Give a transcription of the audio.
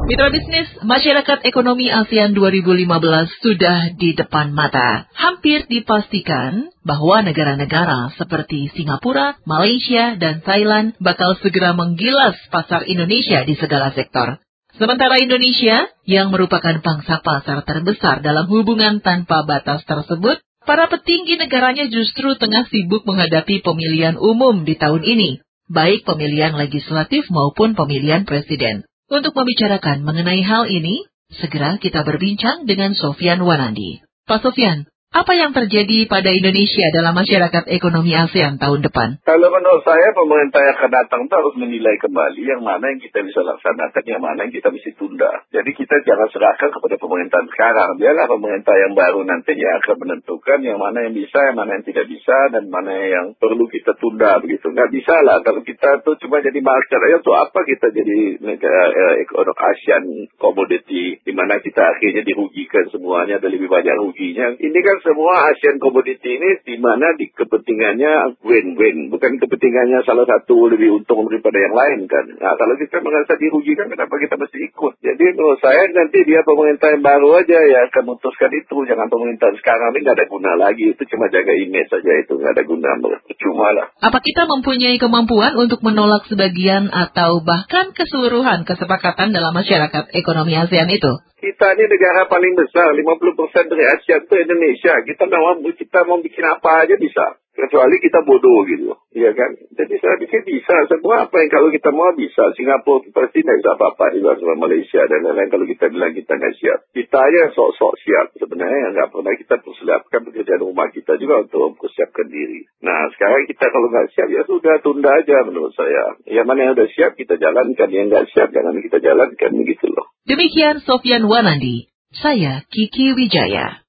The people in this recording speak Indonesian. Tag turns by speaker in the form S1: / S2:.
S1: Mitra bisnis, masyarakat ekonomi ASEAN 2015 sudah di depan mata. Hampir dipastikan bahwa negara-negara seperti Singapura, Malaysia, dan Thailand bakal segera menggilas pasar Indonesia di segala sektor. Sementara Indonesia, yang merupakan pangsa pasar terbesar dalam hubungan tanpa batas tersebut, para petinggi negaranya justru tengah sibuk menghadapi pemilihan umum di tahun ini, baik pemilihan legislatif maupun pemilihan presiden. Untuk membicarakan mengenai hal ini, segera kita berbincang dengan Sofyan Wanandi. Pak Sofyan, apa yang terjadi pada Indonesia dalam masyarakat ekonomi ASEAN tahun depan?
S2: Kalau menurut saya, pemerintah yang akan datang itu harus menilai kembali yang mana yang kita bisa laksanakan, yang mana yang kita mesti tunda. Jadi kita jangan serahkan kepada pemerintahan sekarang. Biarlah pemerintah yang baru nanti yang akan menentukan yang mana yang bisa, yang mana yang tidak bisa, dan mana yang perlu kita tunda begitu. Nggak bisa lah kalau kita tuh cuma jadi market aja, untuk apa kita jadi negara ekonomi ASEAN komoditi, di mana kita akhirnya dirugikan semuanya, ada lebih banyak ruginya. Ini kan semua ASEAN komoditi ini di mana di kepentingannya win-win, bukan kepentingannya salah satu lebih untung daripada yang lain kan. Nah, kalau kita merasa dirugikan, kenapa kita mesti ikut? Jadi menurut saya nanti dia pemerintah yang baru aja ya akan memutuskan itu. Jangan pemerintah sekarang ini nggak ada guna lagi, itu cuma jaga image saja, itu nggak ada guna, percuma lah.
S1: Apa kita mempunyai kemampuan untuk menolak sebagian atau bahkan keseluruhan kesepakatan dalam masyarakat ekonomi ASEAN itu?
S2: Kita ini negara paling besar, 50% dari ASEAN itu Indonesia. Kita mau bikin apa aja bisa. Kecuali kita bodoh gitu, iya kan? Jadi saya pikir bisa, semua apa yang kalau kita mau bisa. Singapura pasti tidak bisa apa-apa juga sama Malaysia dan lain-lain kalau kita bilang kita nggak siap. Kita aja sok-sok siap sebenarnya, nggak pernah kita persiapkan pekerjaan rumah kita juga untuk mempersiapkan diri. Nah sekarang kita kalau nggak siap ya sudah tunda aja menurut saya. Yang mana yang udah siap kita jalankan, yang nggak siap jangan kita jalankan begitu loh.
S1: Demikian Sofyan Wanandi, saya Kiki Wijaya.